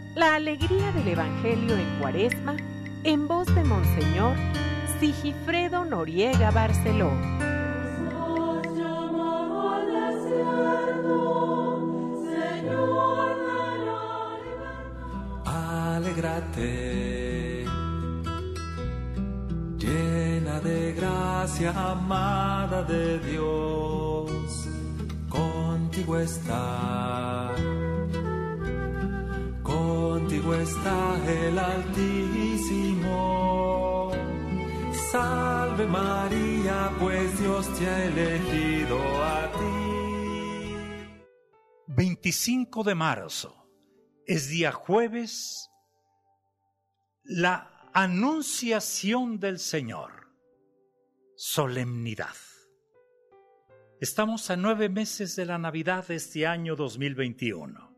La alegría del Evangelio en Cuaresma, en voz de Monseñor Sigifredo Noriega Barceló. Alégrate, llena de gracia, amada de Dios, contigo está el Altísimo. Salve María, pues Dios te ha elegido a ti. 25 de marzo es día jueves, la Anunciación del Señor, solemnidad. Estamos a 9 meses de la Navidad de este año 2021,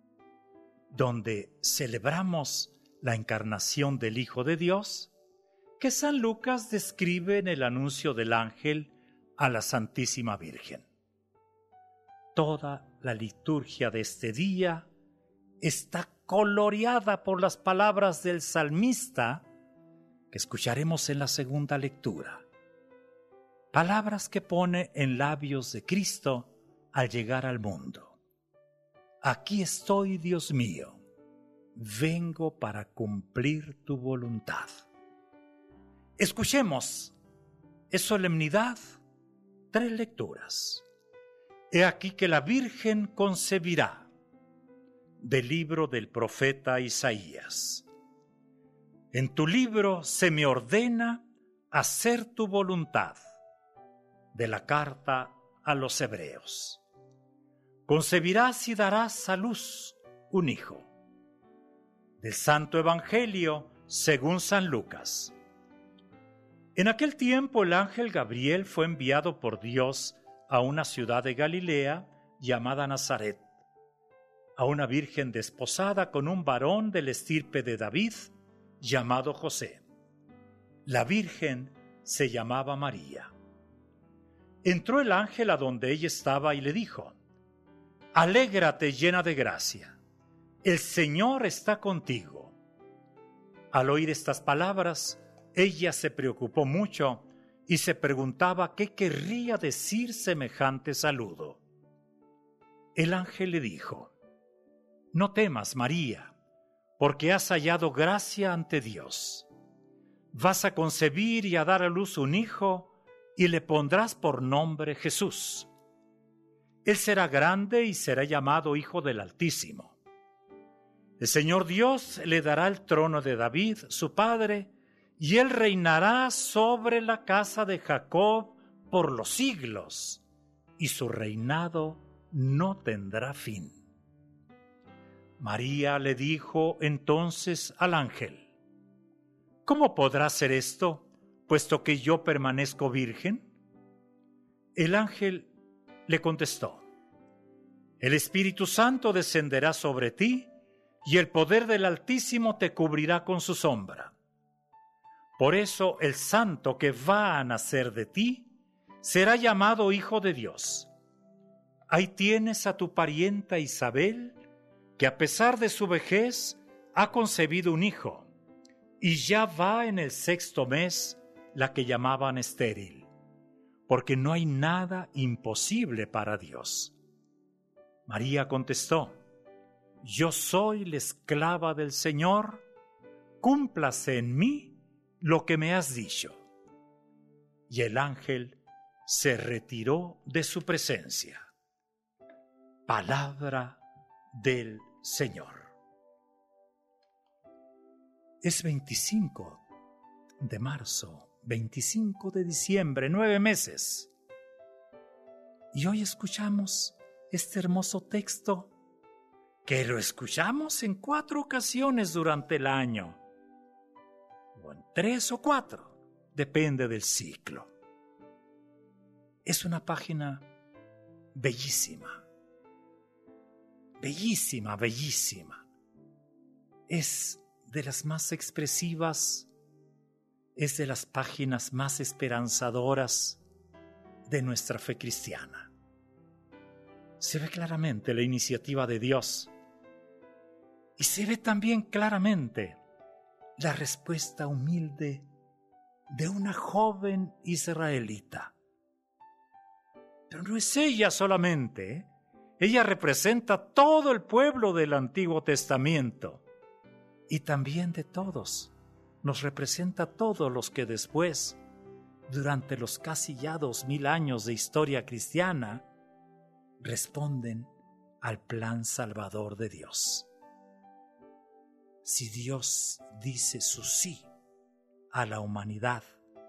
donde celebramos la encarnación del Hijo de Dios, que San Lucas describe en el anuncio del ángel a la Santísima Virgen. Toda la liturgia de este día está coloreada por las palabras del salmista que escucharemos en la segunda lectura. Palabras que pone en labios de Cristo al llegar al mundo. Aquí estoy, Dios mío, vengo para cumplir tu voluntad. Escuchemos, es solemnidad, 3 lecturas. He aquí que la Virgen concebirá, del libro del profeta Isaías. En tu libro se me ordena hacer tu voluntad, de la carta a los Hebreos. Concebirás y darás a luz un hijo. Del Santo Evangelio según San Lucas. En aquel tiempo el ángel Gabriel fue enviado por Dios a una ciudad de Galilea llamada Nazaret, a una virgen desposada con un varón del estirpe de David llamado José. La virgen se llamaba María. Entró el ángel a donde ella estaba y le dijo: Alégrate, llena de gracia, el Señor está contigo. Al oír estas palabras, ella se preocupó mucho y se preguntaba qué querría decir semejante saludo. El ángel le dijo: No temas, María, porque has hallado gracia ante Dios. Vas a concebir y a dar a luz un hijo y le pondrás por nombre Jesús. Él será grande y será llamado Hijo del Altísimo. El Señor Dios le dará el trono de David, su padre, y él reinará sobre la casa de Jacob por los siglos, y su reinado no tendrá fin. María le dijo entonces al ángel: ¿Cómo podrá ser esto, puesto que yo permanezco virgen? El ángel le contestó: El Espíritu Santo descenderá sobre ti, y el poder del Altísimo te cubrirá con su sombra. Por eso el santo que va a nacer de ti será llamado Hijo de Dios. Ahí tienes a tu parienta Isabel, que a pesar de su vejez ha concebido un hijo, y ya va en el 6º mes la que llamaban estéril, porque no hay nada imposible para Dios. María contestó: Yo soy la esclava del Señor, cúmplase en mí lo que me has dicho. Y el ángel se retiró de su presencia. Palabra del Señor. Es 25 de marzo, 25 de diciembre, 9 meses. Y hoy escuchamos este hermoso texto, que lo escuchamos en 4 ocasiones durante el año, o en 3 o 4, depende del ciclo. Es una página bellísima, bellísima, bellísima. Es de las más expresivas, es de las páginas más esperanzadoras de nuestra fe cristiana. Se ve claramente la iniciativa de Dios Y se ve también claramente la respuesta humilde de una joven israelita. Pero no es ella solamente, ¿eh? Ella representa todo el pueblo del Antiguo Testamento y también de todos. Nos representa a todos los que después, durante los casi ya 2000 años de historia cristiana, responden al plan salvador de Dios. Si Dios dice su sí a la humanidad,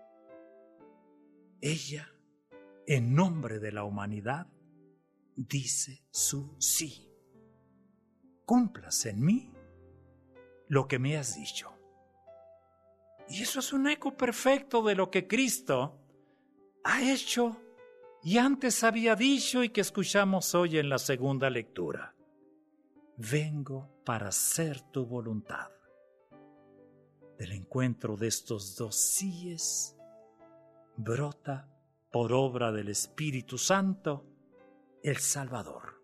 ella, en nombre de la humanidad, dice su sí. Cúmplase en mí lo que me has dicho. Y eso es un eco perfecto de lo que Cristo ha hecho y antes había dicho y que escuchamos hoy en la segunda lectura. Vengo para hacer tu voluntad. Del encuentro de estos dos síes brota, por obra del Espíritu Santo, el Salvador,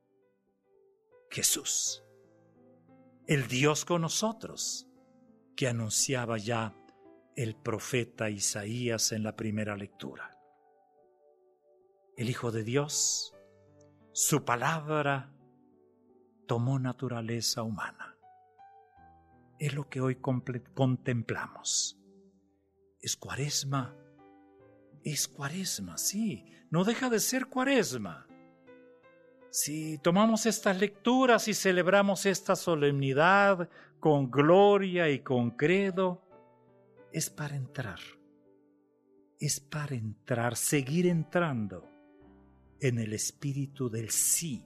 Jesús, el Dios con nosotros, que anunciaba ya el profeta Isaías en la primera lectura. El Hijo de Dios, su palabra, tomó naturaleza humana. Es lo que hoy contemplamos. Es Cuaresma, sí, no deja de ser Cuaresma. Si tomamos estas lecturas y celebramos esta solemnidad con gloria y con credo, es para entrar, seguir entrando en el espíritu del sí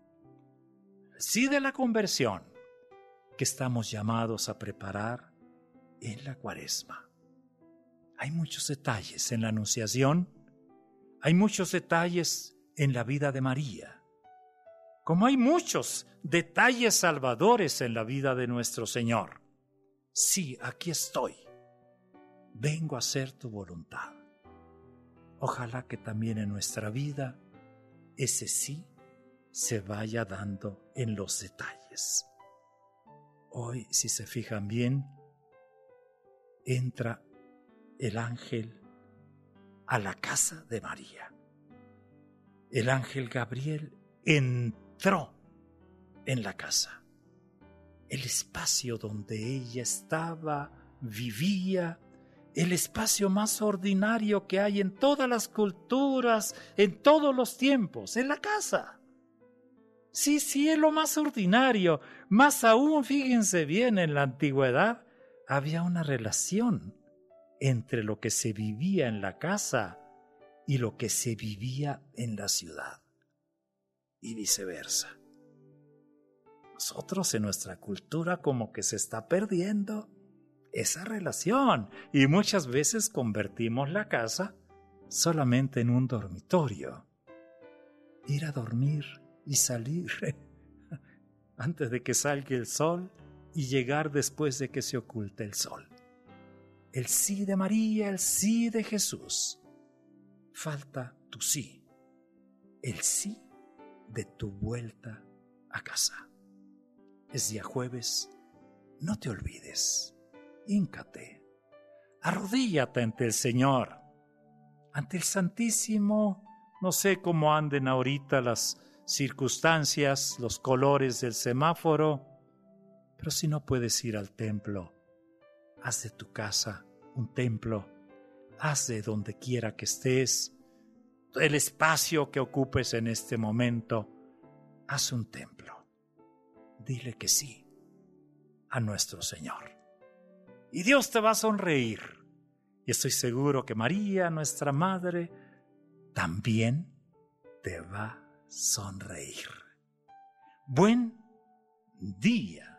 de la conversión que estamos llamados a preparar en la Cuaresma. Hay muchos detalles en la Anunciación, hay muchos detalles en la vida de María, como hay muchos detalles salvadores en la vida de nuestro Señor. Sí, aquí estoy. Vengo a hacer tu voluntad. Ojalá que también en nuestra vida ese sí se vaya dando en los detalles. Hoy, si se fijan bien, entra el ángel a la casa de María. El ángel Gabriel entró en la casa, el espacio donde ella estaba, vivía, el espacio más ordinario que hay en todas las culturas, en todos los tiempos, en la casa. Sí, es lo más ordinario. Más aún, fíjense bien, en la antigüedad había una relación entre lo que se vivía en la casa y lo que se vivía en la ciudad, y viceversa. Nosotros en nuestra cultura como que se está perdiendo esa relación y muchas veces convertimos la casa solamente en un dormitorio. Ir a dormir y salir antes de que salga el sol y llegar después de que se oculte el sol. El sí de María, el sí de Jesús. Falta tu sí, el sí de tu vuelta a casa. Es día jueves, no te olvides, híncate, arrodíllate ante el Señor, ante el Santísimo. No sé cómo anden ahorita las circunstancias, los colores del semáforo, pero si no puedes ir al templo, haz de tu casa un templo, haz de donde quiera que estés, el espacio que ocupes en este momento, haz un templo. Dile que sí a nuestro Señor. Y Dios te va a sonreír. Y estoy seguro que María, nuestra Madre, también te va a sonreír. Buen día.